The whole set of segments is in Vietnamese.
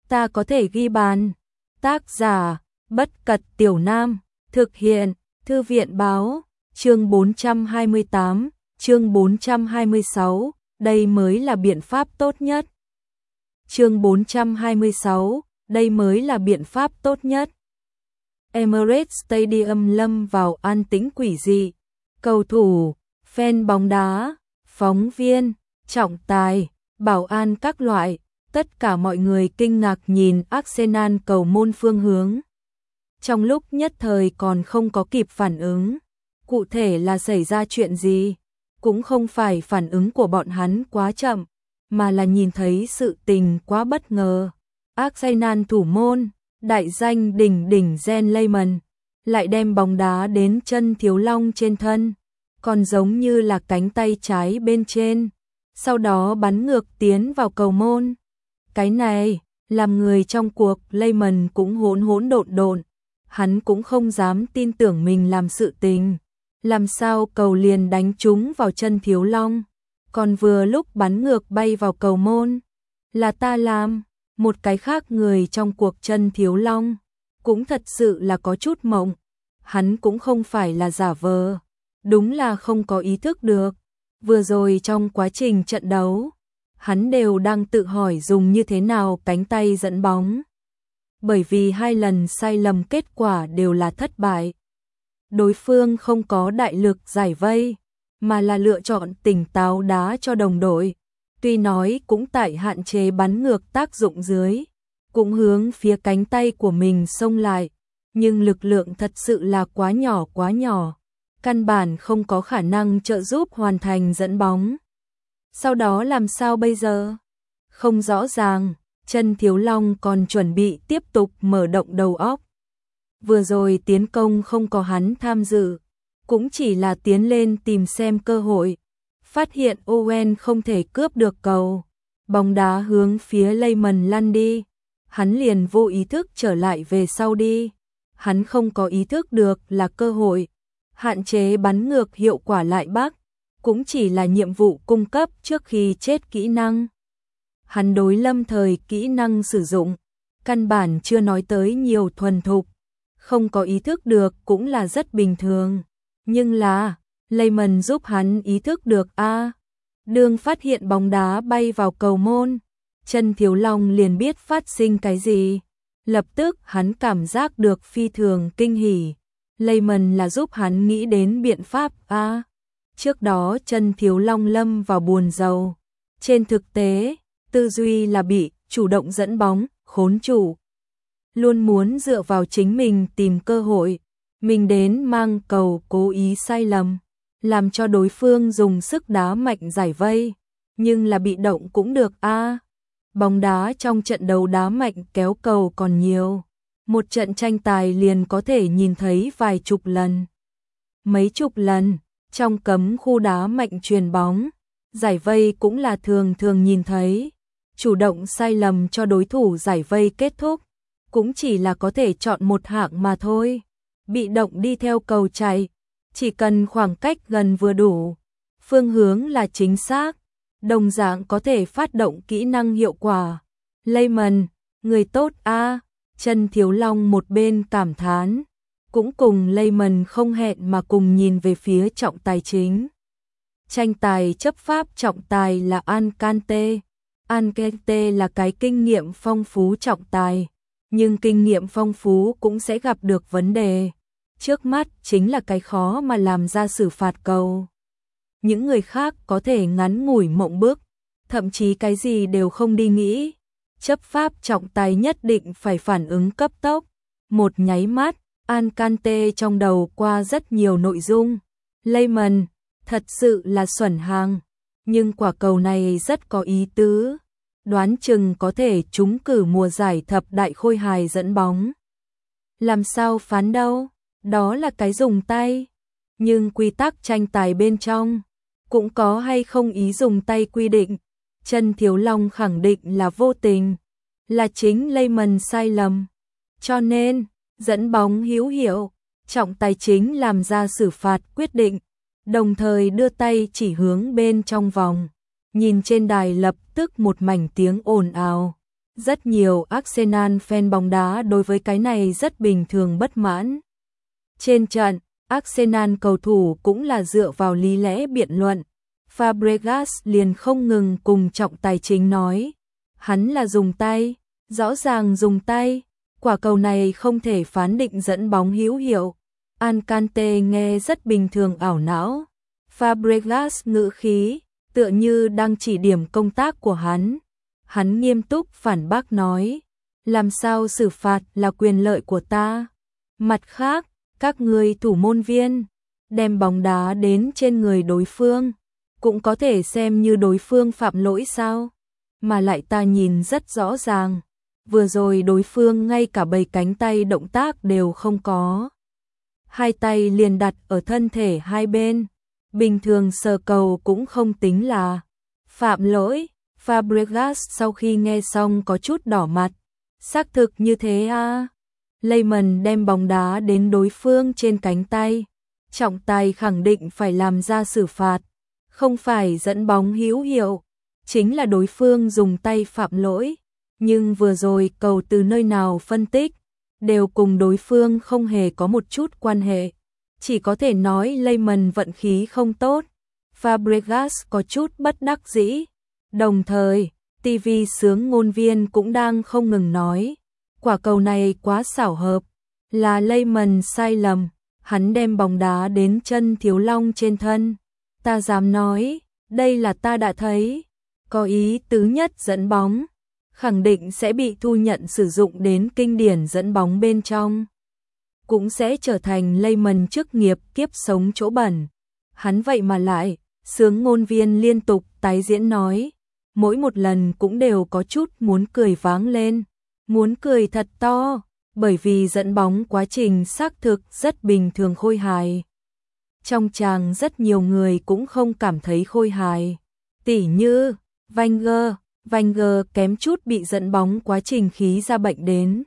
ta có thể ghi bàn. Tác giả, Bất Cật Tiểu Nam, thực hiện, Thư viện Báo, chương 428, chương 426, đây mới là biện pháp tốt nhất. Chương 426, đây mới là biện pháp tốt nhất. Emirates Stadium lâm vào an tĩnh quỷ dị. Cầu thủ, fan bóng đá, phóng viên, trọng tài, bảo an các loại, tất cả mọi người kinh ngạc nhìn Arsenal cầu môn phương hướng. Trong lúc nhất thời còn không có kịp phản ứng, cụ thể là xảy ra chuyện gì, cũng không phải phản ứng của bọn hắn quá chậm, mà là nhìn thấy sự tình quá bất ngờ. Arsenal thủ môn, đại danh đỉnh đỉnh Jens Lehmann, lại đem bóng đá đến chân Thiếu Long trên thân, còn giống như là cánh tay trái bên trên, sau đó bắn ngược tiến vào cầu môn. Cái này, làm người trong cuộc Lehmann cũng hỗn độn, hắn cũng không dám tin tưởng mình làm sự tình. Làm sao cầu liền đánh trúng vào chân Thiếu Long, còn vừa lúc bắn ngược bay vào cầu môn. Là ta làm. Một cái khác người trong cuộc chân Thiếu Long cũng thật sự là có chút mộng, hắn cũng không phải là giả vờ, đúng là không có ý thức được. Vừa rồi trong quá trình trận đấu, hắn đều đang tự hỏi dùng như thế nào cánh tay dẫn bóng. Bởi vì 2 lần sai lầm kết quả đều là thất bại. Đối phương không có đại lực giải vây, mà là lựa chọn tỉnh táo đá cho đồng đội. Tuy nói cũng tại hạn chế bắn ngược tác dụng dưới, cũng hướng phía cánh tay của mình xông lại, nhưng lực lượng thật sự là quá nhỏ, căn bản không có khả năng trợ giúp hoàn thành dẫn bóng. Sau đó làm sao bây giờ? Không rõ ràng, chân Thiếu Long còn chuẩn bị tiếp tục mở động đầu óc. Vừa rồi tiến công không có hắn tham dự, cũng chỉ là tiến lên tìm xem cơ hội. Phát hiện Owen không thể cướp được cầu, bóng đá hướng phía Lehmann lăn đi, hắn liền vô ý thức trở lại về sau đi. Hắn không có ý thức được là cơ hội, hạn chế bắn ngược hiệu quả lại bắc, cũng chỉ là nhiệm vụ cung cấp trước khi chết kỹ năng. Hắn đối lâm thời kỹ năng sử dụng, căn bản chưa nói tới nhiều thuần thục, không có ý thức được cũng là rất bình thường, nhưng là Lehmann giúp hắn ý thức được Đương phát hiện bóng đá bay vào cầu môn, chân Thiếu Long liền biết phát sinh cái gì. Lập tức hắn cảm giác được phi thường kinh hỉ. Lehmann là giúp hắn nghĩ đến biện pháp Trước đó chân Thiếu Long lâm vào buồn rầu. Trên thực tế, tư duy là bị chủ động dẫn bóng, khốn chủ. Luôn muốn dựa vào chính mình tìm cơ hội. Mình đến mang cầu cố ý sai lầm, làm cho đối phương dùng sức đá mạnh giải vây, nhưng là bị động cũng được Bóng đá trong trận đấu đá mạnh kéo cầu còn nhiều, một trận tranh tài liền có thể nhìn thấy vài chục lần. Mấy chục lần, trong cấm khu đá mạnh chuyền bóng, giải vây cũng là thường nhìn thấy. Chủ động sai lầm cho đối thủ giải vây kết thúc, cũng chỉ là có thể chọn một hạng mà thôi. Bị động đi theo cầu chạy, chỉ cần khoảng cách gần vừa đủ, phương hướng là chính xác, đồng dạng có thể phát động kỹ năng hiệu quả. Lehmann, người tốt chân Thiếu Long một bên cảm thán, cũng cùng Lehmann không hẹn mà cùng nhìn về phía trọng tài chính. Tranh tài chấp pháp trọng tài là Alcante. Alcante là cái kinh nghiệm phong phú trọng tài, nhưng kinh nghiệm phong phú cũng sẽ gặp được vấn đề. Trước mắt chính là cái khó mà làm ra xử phạt cầu. Những người khác có thể ngắn ngủi mộng bức, thậm chí cái gì đều không đi nghĩ. Chấp pháp trọng tài nhất định phải phản ứng cấp tốc. Một nháy mắt, Alcante trong đầu qua rất nhiều nội dung. Lehmann, thật sự là xuẩn hàng, nhưng quả cầu này rất có ý tứ. Đoán chừng có thể trúng cử mùa giải thập đại khôi hài dẫn bóng. Làm sao phán đâu? Đó là cái dùng tay. Nhưng quy tắc tranh tài bên trong cũng có hay không ý dùng tay quy định. Chân Thiếu Long khẳng định là vô tình, là chính Lehmann sai lầm. Cho nên, dẫn bóng hữu hiệu, trọng tài chính làm ra xử phạt quyết định, đồng thời đưa tay chỉ hướng bên trong vòng. Nhìn trên đài lập tức một mảnh tiếng ồn ào. Rất nhiều Arsenal fan bóng đá đối với cái này rất bình thường bất mãn. Trên trận, Arsenal cầu thủ cũng là dựa vào lý lẽ biện luận. Fabregas liền không ngừng cùng trọng tài chính nói. Hắn là dùng tay, rõ ràng dùng tay. Quả cầu này không thể phán định dẫn bóng hữu hiệu. Alcante nghe rất bình thường ảo não. Fabregas ngữ khí, tựa như đang chỉ điểm công tác của hắn. Hắn nghiêm túc phản bác nói. Làm sao xử phạt là quyền lợi của ta. Mặt khác, các người thủ môn viên, đem bóng đá đến trên người đối phương, cũng có thể xem như đối phương phạm lỗi sao. Mà lại ta nhìn rất rõ ràng. Vừa rồi đối phương ngay cả bầy cánh tay động tác đều không có. Hai tay liền đặt ở thân thể hai bên. Bình thường sờ cầu cũng không tính là phạm lỗi. Fabregas sau khi nghe xong có chút đỏ mặt. Xác thực như thế à. Lehmann đem bóng đá đến đối phương trên cánh tay. Trọng tài khẳng định phải làm ra xử phạt. Không phải dẫn bóng hữu hiệu. Chính là đối phương dùng tay phạm lỗi. Nhưng vừa rồi cầu từ nơi nào phân tích, đều cùng đối phương không hề có một chút quan hệ. Chỉ có thể nói Lehmann vận khí không tốt. Fabregas có chút bất đắc dĩ. Đồng thời, TV sướng ngôn viên cũng đang không ngừng nói. Quả cầu này quá xảo hợp. Là Lehmann sai lầm. Hắn đem bóng đá đến chân Thiếu Long trên thân. Ta dám nói, đây là ta đã thấy. Có ý tứ nhất dẫn bóng. Khẳng định sẽ bị thu nhận sử dụng đến kinh điển dẫn bóng bên trong. Cũng sẽ trở thành Lehmann chức nghiệp kiếp sống chỗ bẩn. Hắn vậy mà lại, sướng ngôn viên liên tục tái diễn nói. Mỗi một lần cũng đều có chút muốn cười váng lên. Muốn cười thật to, bởi vì dẫn bóng quá trình xác thực rất bình thường khôi hài. Trong tràng rất nhiều người cũng không cảm thấy khôi hài. Tỉ như, Wenger kém chút bị dẫn bóng quá trình khí ra bệnh đến.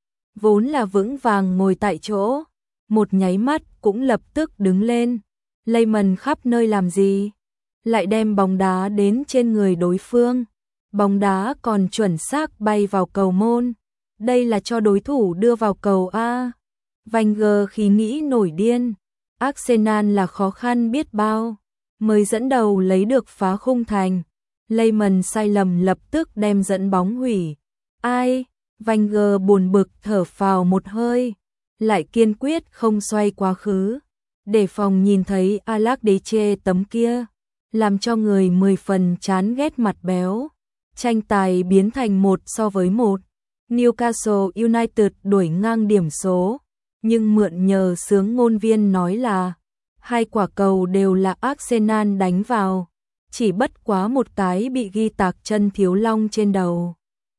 Vốn là vững vàng ngồi tại chỗ, một nháy mắt cũng lập tức đứng lên. Lehmann khắp nơi làm gì? Lại đem bóng đá đến trên người đối phương. Bóng đá còn chuẩn xác bay vào cầu môn. Đây là cho đối thủ đưa vào cầu A. Wenger khí nghĩ nổi điên. Arsenal là khó khăn biết bao. Mới dẫn đầu lấy được phá khung thành. Lehmann sai lầm lập tức đem dẫn bóng hủy. Ai? Wenger buồn bực thở phào một hơi. Lại kiên quyết không xoay quá khứ. Để phòng nhìn thấy Alakdeche tấm kia. Làm cho người 10 phần chán ghét mặt béo. Tranh tài biến thành 1-1. Newcastle United đuổi ngang điểm số. Nhưng mượn nhờ sướng ngôn viên nói là hai quả cầu đều là Arsenal đánh vào. Chỉ bất quá một cái bị ghi tạc chân Thiếu Long trên đầu.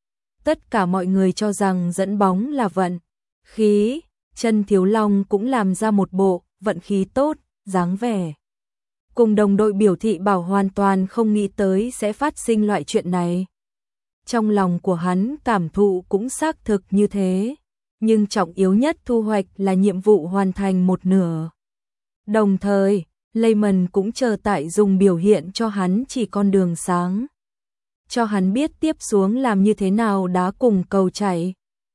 Tất cả mọi người cho rằng dẫn bóng là vận khí. Chân Thiếu Long cũng làm ra một bộ vận khí tốt, dáng vẻ. Cùng đồng đội biểu thị bảo hoàn toàn không nghĩ tới sẽ phát sinh loại chuyện này. Trong lòng của hắn cảm thụ cũng xác thực như thế. Nhưng trọng yếu nhất thu hoạch là nhiệm vụ hoàn thành một nửa. Đồng thời, Lehmann cũng chờ tại dùng biểu hiện cho hắn chỉ con đường sáng. Cho hắn biết tiếp xuống làm như thế nào đá cùng cầu chạy.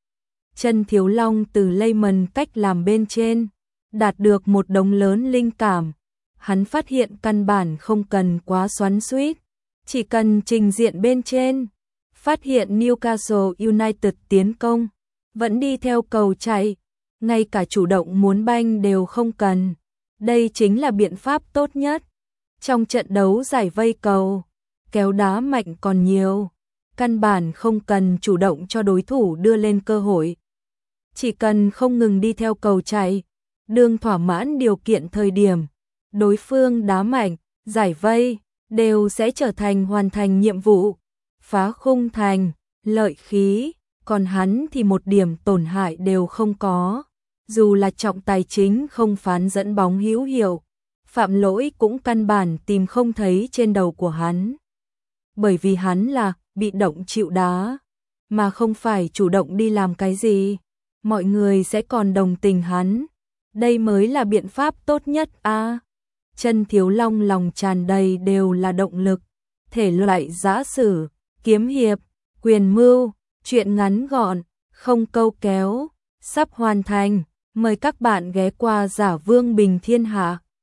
Chân Thiếu Long từ Lehmann cách làm bên trên, đạt được một đống lớn linh cảm. Hắn phát hiện căn bản không cần quá xoắn xuýt, chỉ cần trình diện bên trên. Phát hiện Newcastle United tiến công, vẫn đi theo cầu chạy, ngay cả chủ động muốn banh đều không cần. Đây chính là biện pháp tốt nhất. Trong trận đấu giải vây cầu, kéo đá mạnh còn nhiều, căn bản không cần chủ động cho đối thủ đưa lên cơ hội. Chỉ cần không ngừng đi theo cầu chạy, đương thỏa mãn điều kiện thời điểm, đối phương đá mạnh, giải vây, đều sẽ trở thành hoàn thành nhiệm vụ. Phá khung thành, lợi khí, còn hắn thì một điểm tổn hại đều không có. Dù là trọng tài chính không phán dẫn bóng hữu hiệu, phạm lỗi cũng căn bản tìm không thấy trên đầu của hắn. Bởi vì hắn là bị động chịu đá, mà không phải chủ động đi làm cái gì. Mọi người sẽ còn đồng tình hắn. Đây mới là biện pháp tốt nhất a. Chân Thiếu Long lòng tràn đầy đều là động lực, thể loại giã sử, kiếm hiệp, quyền mưu, Chuyện ngắn gọn, không câu kéo, sắp hoàn thành. Mời các bạn ghé qua Giả Vương Bình Thiên Hạ.